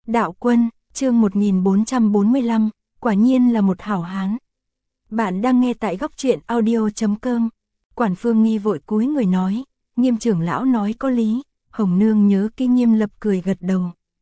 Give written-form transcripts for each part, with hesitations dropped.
Đạo Quân, chương 1445, quả nhiên là một hảo hán. Bạn đang nghe tại góc truyện audio.com. Quản Phương Nghi vội cúi người nói, Nghiêm trưởng lão nói có lý. Hồng Nương nhớ kỹ Nghiêm Lập cười gật đầu.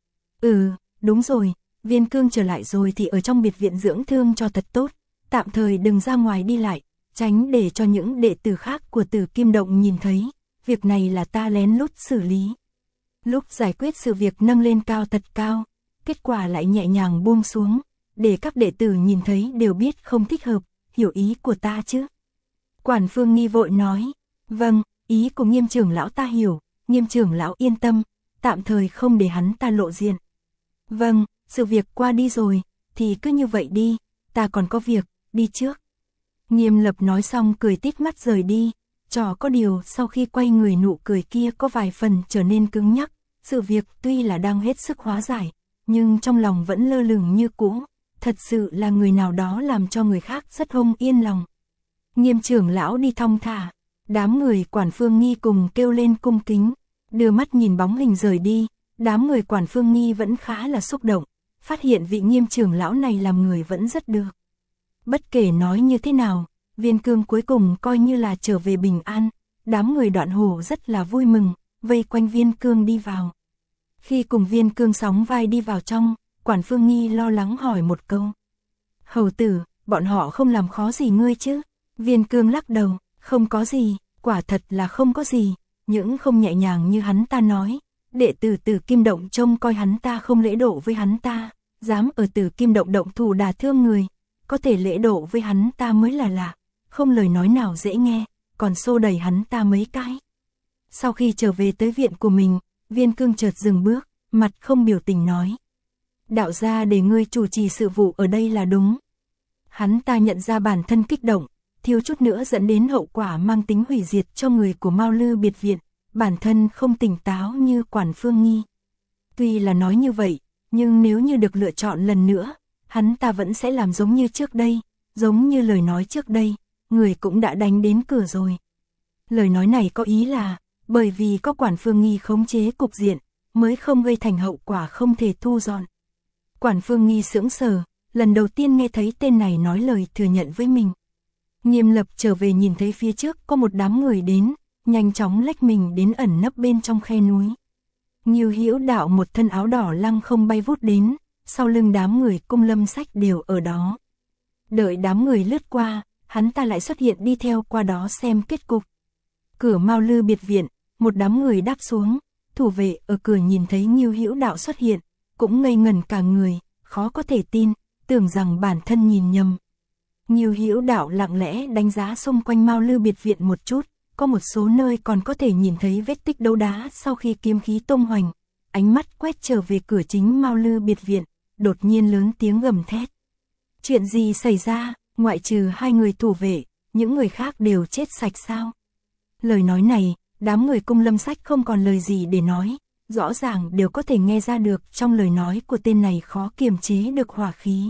Đúng rồi, Viên Cương trở lại rồi thì ở trong biệt viện dưỡng thương cho thật tốt, tạm thời đừng ra ngoài đi lại, tránh để cho những đệ tử khác của Tử Kim Động nhìn thấy, việc này là ta lén lút xử lý. Lúc giải quyết sự việc nâng lên cao thật cao, kết quả lại nhẹ nhàng buông xuống, để các đệ tử nhìn thấy đều biết không thích hợp, hiểu ý của ta chứ. Quản Phương Nghi vội nói, vâng, ý của Nghiêm trưởng lão ta hiểu, Nghiêm trưởng lão yên tâm, tạm thời không để hắn ta lộ diện. Vâng, sự việc qua đi rồi, thì cứ như vậy đi, ta còn có việc, đi trước. Nghiêm Lập nói xong cười tít mắt rời đi, có điều sau khi quay người nụ cười kia có vài phần trở nên cứng nhắc, sự việc tuy là đang hết sức hóa giải, nhưng trong lòng vẫn lơ lửng như cũ, thật sự là người nào đó làm cho người khác rất không yên lòng. Nghiêm trưởng lão đi thong thả, đám người Quản Phương Nghi cùng kêu lên cung kính, đưa mắt nhìn bóng hình rời đi, đám người Quản Phương Nghi vẫn khá là xúc động, phát hiện vị Nghiêm trưởng lão này làm người vẫn rất được. Bất kể nói như thế nào, Viên Cương cuối cùng coi như là trở về bình an, đám người Đoạn Hổ rất là vui mừng, vây quanh Viên Cương đi vào. Khi cùng Viên Cương sóng vai đi vào trong, Quản Phương Nghi lo lắng hỏi một câu. Hầu tử, bọn họ không làm khó gì ngươi chứ? Viên Cương lắc đầu, không có gì, quả thật là không có gì, những không nhẹ nhàng như hắn ta nói. Đệ tử Tử Kim Động trông coi hắn ta không lễ độ với hắn ta, dám ở Tử Kim Động động thủ đả thương người, có thể lễ độ với hắn ta mới là lạ, không lời nói nào dễ nghe, còn xô đẩy hắn ta mấy cái. Sau khi trở về tới viện của mình, Viên Cương chợt dừng bước, mặt không biểu tình nói. Đạo gia để ngươi chủ trì sự vụ ở đây là đúng. Hắn ta nhận ra bản thân kích động, thiếu chút nữa dẫn đến hậu quả mang tính hủy diệt cho người của Mao Lư biệt viện, bản thân không tỉnh táo như Quản Phương Nghi. Tuy là nói như vậy, nhưng nếu như được lựa chọn lần nữa, hắn ta vẫn sẽ làm giống như trước đây, giống như lời nói trước đây, người cũng đã đánh đến cửa rồi. Lời nói này có ý là, bởi vì có Quản Phương Nghi khống chế cục diện, mới không gây thành hậu quả không thể thu dọn. Quản Phương Nghi sững sờ, lần đầu tiên nghe thấy tên này nói lời thừa nhận với mình. Nghiêm Lập trở về nhìn thấy phía trước có một đám người đến, nhanh chóng lách mình đến ẩn nấp bên trong khe núi. Ngưu Hữu Đạo một thân áo đỏ lăng không bay vút đến, sau lưng đám người Cung Lâm Sách đều ở đó. Đợi đám người lướt qua, hắn ta lại xuất hiện đi theo qua đó xem kết cục. Cửa Mao Lư biệt viện, một đám người đáp xuống, thủ vệ ở cửa nhìn thấy Ngưu Hữu Đạo xuất hiện, cũng ngây ngẩn cả người, khó có thể tin, tưởng rằng bản thân nhìn nhầm. Ngưu Hữu Đạo lặng lẽ đánh giá xung quanh Mao Lư biệt viện một chút, có một số nơi còn có thể nhìn thấy vết tích đấu đá sau khi kiếm khí tung hoành. Ánh mắt quét trở về cửa chính Mao Lư biệt viện, đột nhiên lớn tiếng gầm thét. Chuyện gì xảy ra, ngoại trừ hai người thủ vệ, những người khác đều chết sạch sao? Lời nói này, đám người Cung Lâm Sách không còn lời gì để nói, rõ ràng đều có thể nghe ra được trong lời nói của tên này khó kiềm chế được hỏa khí.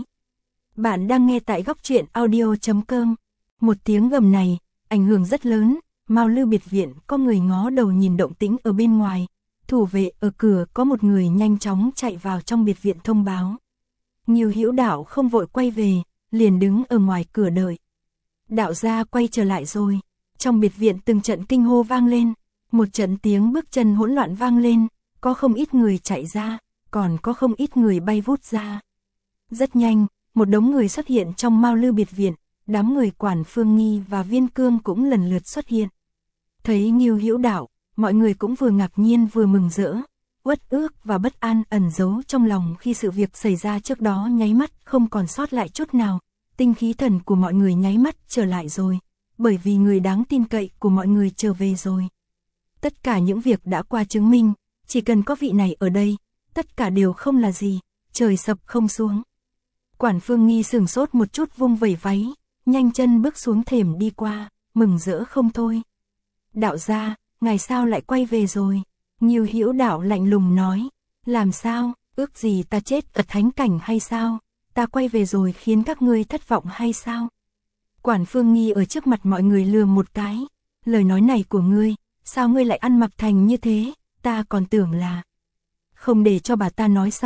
Bạn đang nghe tại góc truyện audio.com. Một tiếng gầm này, ảnh hưởng rất lớn, Mao Lư biệt viện có người ngó đầu nhìn động tĩnh ở bên ngoài, thủ vệ ở cửa có một người nhanh chóng chạy vào trong biệt viện thông báo. Ngưu Hữu Đạo không vội quay về, liền đứng ở ngoài cửa đợi. Đạo gia quay trở lại rồi, trong biệt viện từng trận kinh hô vang lên, một trận tiếng bước chân hỗn loạn vang lên, có không ít người chạy ra, còn có không ít người bay vút ra. Rất nhanh, một đống người xuất hiện trong Mao Lư biệt viện, đám người Quản Phương Nghi và Viên Cương cũng lần lượt xuất hiện. Thấy Ngưu Hữu Đạo, mọi người cũng vừa ngạc nhiên vừa mừng rỡ, uất ước và bất an ẩn giấu trong lòng khi sự việc xảy ra trước đó nháy mắt không còn sót lại chút nào, tinh khí thần của mọi người nháy mắt trở lại rồi, bởi vì người đáng tin cậy của mọi người trở về rồi. Tất cả những việc đã qua chứng minh, chỉ cần có vị này ở đây, tất cả đều không là gì, trời sập không xuống. Quản Phương Nghi sửng sốt một chút vung vẩy váy, nhanh chân bước xuống thềm đi qua, mừng rỡ không thôi. Đạo gia, ngài sao lại quay về rồi? Ngưu Hữu Đạo lạnh lùng nói, làm sao, ước gì ta chết ở thánh cảnh hay sao? Ta quay về rồi khiến các ngươi thất vọng hay sao? Quản Phương Nghi ở trước mặt mọi người lườm một cái, lời nói này của ngươi, sao ngươi lại ăn mặc thành như thế, ta còn tưởng là... Không để cho bà ta nói xong,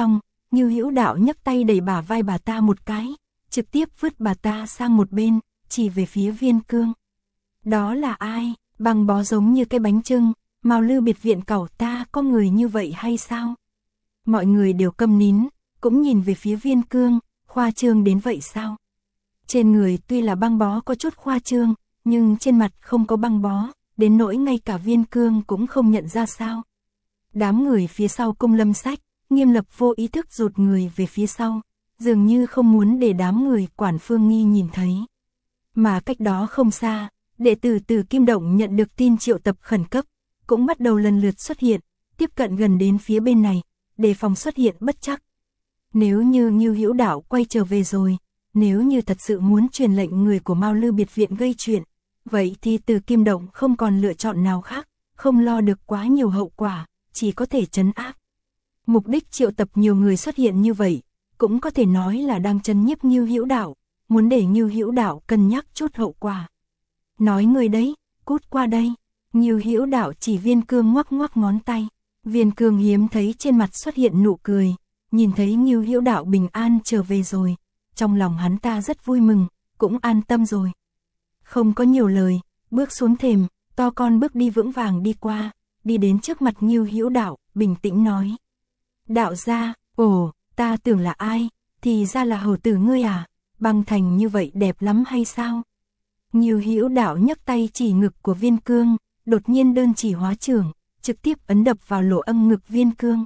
Ngưu Hữu Đạo nhấc tay đẩy bả vai bà ta một cái, trực tiếp vứt bà ta sang một bên, chỉ về phía Viên Cương. Đó là ai? Băng bó giống như cái bánh chưng, Mao Lư biệt viện cẩu ta có người như vậy hay sao? Mọi người đều câm nín, cũng nhìn về phía Viên Cương, khoa trương đến vậy sao? Trên người tuy là băng bó có chút khoa trương, nhưng trên mặt không có băng bó, đến nỗi ngay cả Viên Cương cũng không nhận ra sao. Đám người phía sau Cung Lâm Sách, Nghiêm Lập vô ý thức rụt người về phía sau, dường như không muốn để đám người Quản Phương Nghi nhìn thấy. Mà cách đó không xa, đệ tử từ Kim Động nhận được tin triệu tập khẩn cấp, cũng bắt đầu lần lượt xuất hiện, tiếp cận gần đến phía bên này, đề phòng xuất hiện bất trắc. Nếu như Ngưu Hữu Đạo quay trở về rồi, nếu như thật sự muốn truyền lệnh người của Mao Lư biệt viện gây chuyện, vậy thì từ Kim Động không còn lựa chọn nào khác, không lo được quá nhiều hậu quả, chỉ có thể trấn áp. Mục đích triệu tập nhiều người xuất hiện như vậy, cũng có thể nói là đang trấn nhiếp Ngưu Hữu Đạo, muốn để Ngưu Hữu Đạo cân nhắc chút hậu quả. Nói người đấy, cút qua đây. Ngưu Hữu Đạo chỉ Viên Cương ngoắc ngoắc ngón tay. Viên Cương hiếm thấy trên mặt xuất hiện nụ cười, nhìn thấy Ngưu Hữu Đạo bình an trở về rồi, trong lòng hắn ta rất vui mừng, cũng an tâm rồi. Không có nhiều lời, bước xuống thềm, to con bước đi vững vàng đi qua, đi đến trước mặt Ngưu Hữu Đạo, bình tĩnh nói: "Đạo gia, ồ, ta tưởng là ai, thì ra là hầu tử ngươi à, băng thành như vậy đẹp lắm hay sao?" Ngưu Hữu Đạo nhấc tay chỉ ngực của Viên Cương, đột nhiên đơn chỉ hóa trưởng, trực tiếp ấn đập vào lỗ âm ngực Viên Cương.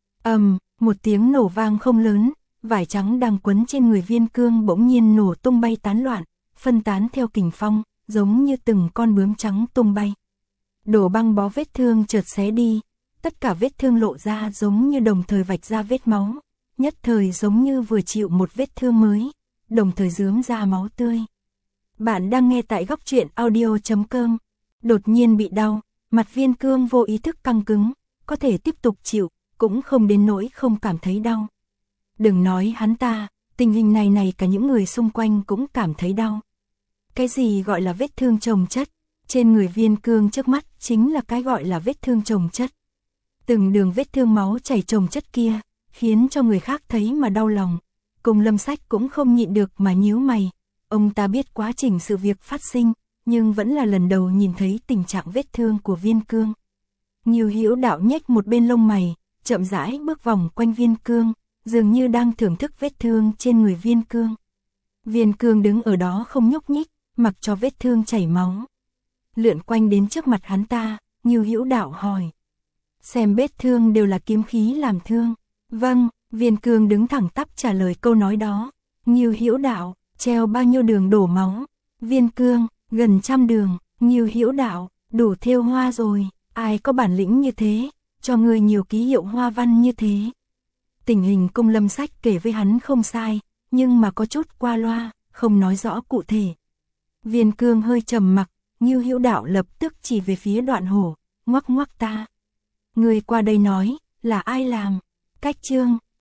Một tiếng nổ vang không lớn, vải trắng đang quấn trên người Viên Cương bỗng nhiên nổ tung bay tán loạn, phân tán theo kình phong, giống như từng con bướm trắng tung bay. Đổ băng bó vết thương chợt xé đi, tất cả vết thương lộ ra giống như đồng thời vạch ra vết máu, nhất thời giống như vừa chịu một vết thương mới, đồng thời rướm ra máu tươi. Bạn đang nghe tại góc truyện audio.com. Đột nhiên bị đau, mặt Viên Cương vô ý thức căng cứng, có thể tiếp tục chịu, cũng không đến nỗi không cảm thấy đau. Đừng nói hắn ta, tình hình này cả những người xung quanh cũng cảm thấy đau. Cái gì gọi là vết thương chồng chất? Trên người Viên Cương trước mắt chính là cái gọi là vết thương chồng chất. Từng đường vết thương máu chảy chồng chất kia, khiến cho người khác thấy mà đau lòng. Cùng Lâm Sách cũng không nhịn được mà nhíu mày. Ông ta biết quá trình sự việc phát sinh, nhưng vẫn là lần đầu nhìn thấy tình trạng vết thương của Viên Cương. Ngưu Hữu Đạo nhếch một bên lông mày, chậm rãi bước vòng quanh Viên Cương, dường như đang thưởng thức vết thương trên người Viên Cương. Viên Cương đứng ở đó không nhúc nhích, mặc cho vết thương chảy máu. Lượn quanh đến trước mặt hắn ta, Ngưu Hữu Đạo hỏi: "Xem vết thương đều là kiếm khí làm thương?" "Vâng." Viên Cương đứng thẳng tắp trả lời câu nói đó. Ngưu Hữu Đạo: "Treo bao nhiêu đường đổ máu?" Viên Cương: "Gần 100 đường." Ngưu Hữu Đạo: "Đủ thêu hoa rồi, ai có bản lĩnh như thế, cho người nhiều ký hiệu hoa văn như thế." Tình hình Cung Lâm Sách kể với hắn không sai, nhưng mà có chút qua loa, không nói rõ cụ thể. Viên Cương hơi trầm mặc, Ngưu Hữu Đạo lập tức chỉ về phía Đoạn Hổ, ngoắc ngoắc ta. "Người qua đây nói, là ai làm?" "Cách Trương."